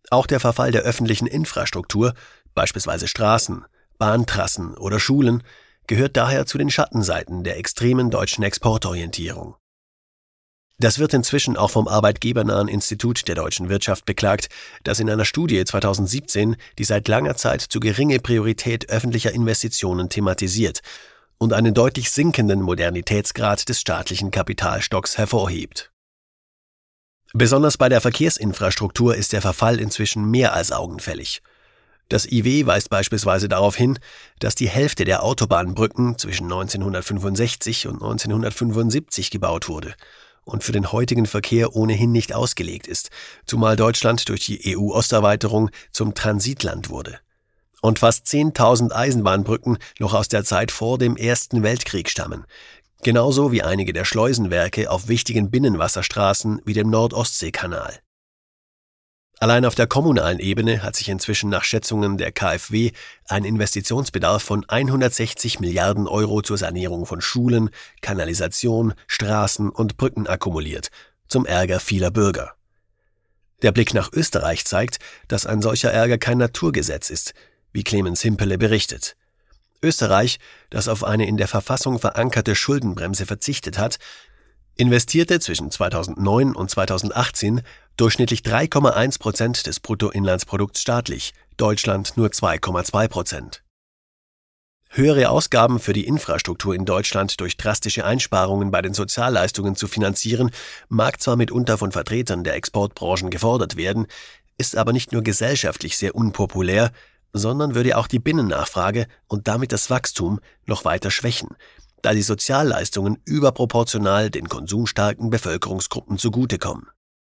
Auch der Verfall der öffentlichen Infrastruktur, beispielsweise Straßen, Bahntrassen oder Schulen, gehört daher zu den Schattenseiten der extremen deutschen Exportorientierung. Das wird inzwischen auch vom arbeitgebernahen Institut der deutschen Wirtschaft beklagt, das in einer Studie 2017 die seit langer Zeit zu geringe Priorität öffentlicher Investitionen thematisiert und einen deutlich sinkenden Modernitätsgrad des staatlichen Kapitalstocks hervorhebt. Besonders bei der Verkehrsinfrastruktur ist der Verfall inzwischen mehr als augenfällig. Das IW weist beispielsweise darauf hin, dass die Hälfte der Autobahnbrücken zwischen 1965 und 1975 gebaut wurde und für den heutigen Verkehr ohnehin nicht ausgelegt ist, zumal Deutschland durch die EU-Osterweiterung zum Transitland wurde. Und fast 10.000 Eisenbahnbrücken noch aus der Zeit vor dem Ersten Weltkrieg stammen, genauso wie einige der Schleusenwerke auf wichtigen Binnenwasserstraßen wie dem Nord-Ostsee-Kanal. Allein auf der kommunalen Ebene hat sich inzwischen nach Schätzungen der KfW ein Investitionsbedarf von 160 Milliarden Euro zur Sanierung von Schulen, Kanalisation, Straßen und Brücken akkumuliert, zum Ärger vieler Bürger. Der Blick nach Österreich zeigt, dass ein solcher Ärger kein Naturgesetz ist, wie Clemens Himpele berichtet. Österreich, das auf eine in der Verfassung verankerte Schuldenbremse verzichtet hat, investierte zwischen 2009 und 2018 durchschnittlich 3,1% des Bruttoinlandsprodukts staatlich, Deutschland nur 2,2%. Höhere Ausgaben für die Infrastruktur in Deutschland durch drastische Einsparungen bei den Sozialleistungen zu finanzieren, mag zwar mitunter von Vertretern der Exportbranchen gefordert werden, ist aber nicht nur gesellschaftlich sehr unpopulär, sondern würde auch die Binnennachfrage und damit das Wachstum noch weiter schwächen, da die Sozialleistungen überproportional den konsumstarken Bevölkerungsgruppen zugutekommen.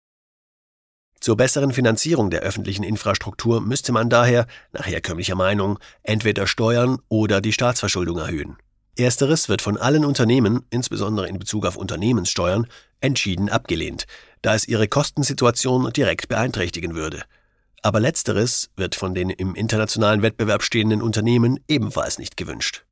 Zur besseren Finanzierung der öffentlichen Infrastruktur müsste man daher, nach herkömmlicher Meinung, entweder Steuern oder die Staatsverschuldung erhöhen. Ersteres wird von allen Unternehmen, insbesondere in Bezug auf Unternehmenssteuern, entschieden abgelehnt, da es ihre Kostensituation direkt beeinträchtigen würde. Aber letzteres wird von den im internationalen Wettbewerb stehenden Unternehmen ebenfalls nicht gewünscht.